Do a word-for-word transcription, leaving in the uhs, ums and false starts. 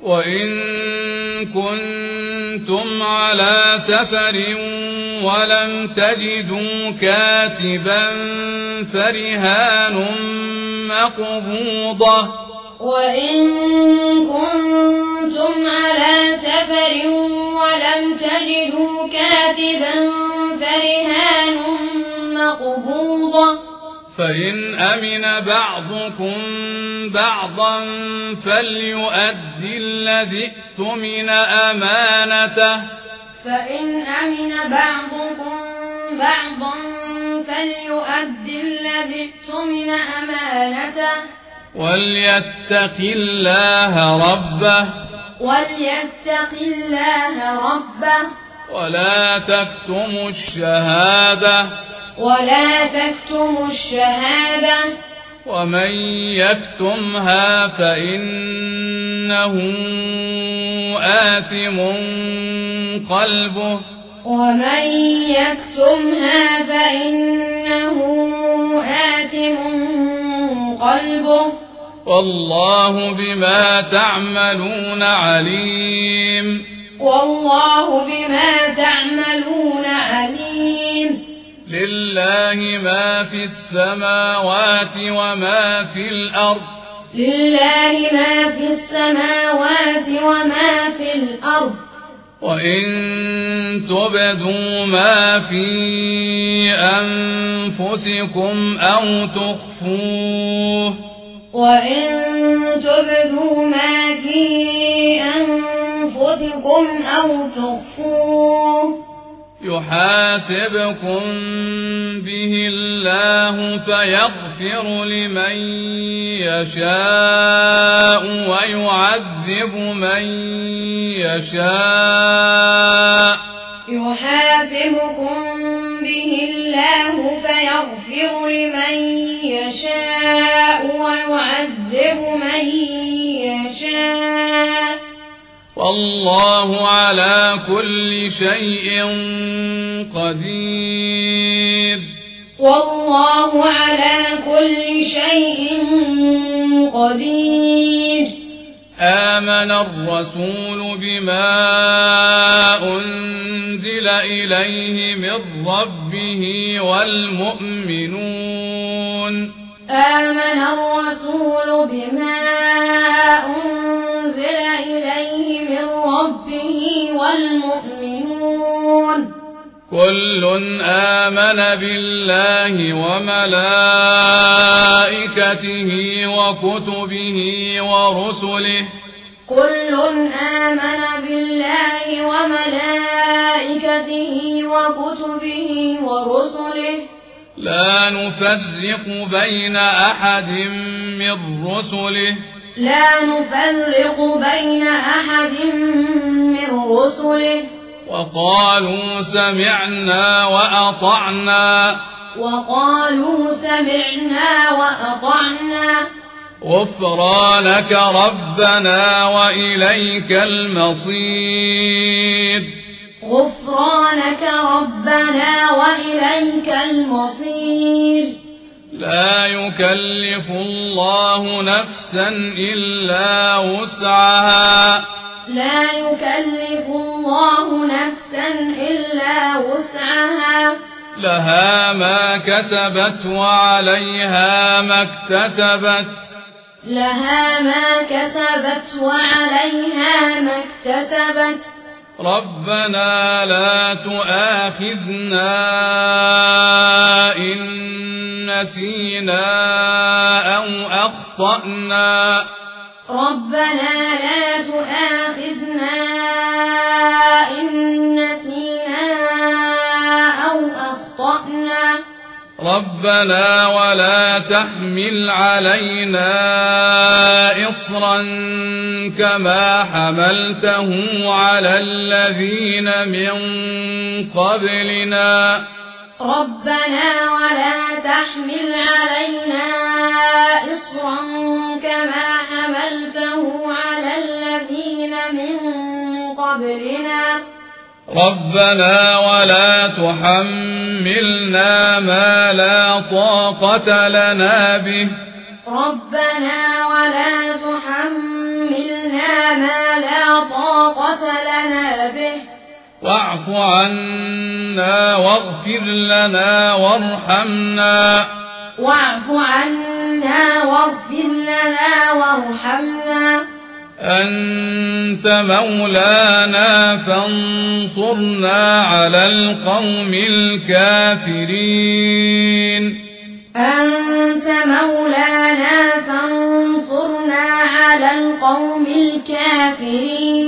وإن كنتم على سفر ولم تجدوا كاتبا فرهان مقبوضة وإن كنتم على سفر ولم تجدوا كاتبا فرهان مقبوضة فإن أمن بعضكم بعضا فليؤدي الذي اؤتمن أمانته فإن أمن بعضكم بعضا فليؤدي الذي اؤتمن أمانته وليتق الله ربه وليتق الله ربه ولا تكتموا الشهادة ولا تكتموا الشهادة ومن يكتمها فإنه آثم قلبه ومن يكتمها فإنه آثم قلبه والله بما تعملون عليم والله بما تعملون عليم لله ما في السماوات وما في الأرض لله ما في السماوات وما في الأرض وإن تبدوا ما في أنفسكم أو تخفوه وإن تبدوا ما في أنفسكم أو تخفوه يحاسبكم به الله فيغفر لمن يشاء ويعذب من يشاء يحاسبكم به الله فيغفر لمن يشاء ويعذب من يشاء والله على كل شيء قدير والله على كل شيء قدير آمن الرسول بما أنزل إليه من ربه والمؤمنون آمن الرسول بما أنزل إليه من ربه والمؤمنون كل آمن بالله وملائكته وكتبه ورسله كل آمن بالله وملائكته وكتبه ورسله لا نفرق بين أحد من رسله لا نفرق بين أحد من رسله وقالوا سمعنا وأطعنا وقالوا سمعنا وأطعنا غفرانك ربنا وإليك المصير غفرانك ربنا وإليك المصير لا يكلف الله نفسا إلا وسعها لا يكلف الله نفسا إلا وسعها لها ما كسبت وعليها ما اكتسبت لها ما كسبت وعليها ما اكتسبت ربنا لا تؤاخذنا إن نسينا أو أخطأنا ربنا لا تؤاخذنا إن نسينا أو أخطأنا ربنا ولا تحمل علينا إصرا كما حملته على الذين من قبلنا ربنا ولا تحمل علينا إصرا كما حملته على الذين من قبلنا ربنا ولا تحملنا ما لا طاقة لنا به ربنا ولا تحملنا ما واعف عنا واغفر لنا وارحمنا واعف عنا واغفر لنا وارحمنا أنت مولانا فانصرنا على القوم الكافرين أنت مولانا فانصرنا على القوم الكافرين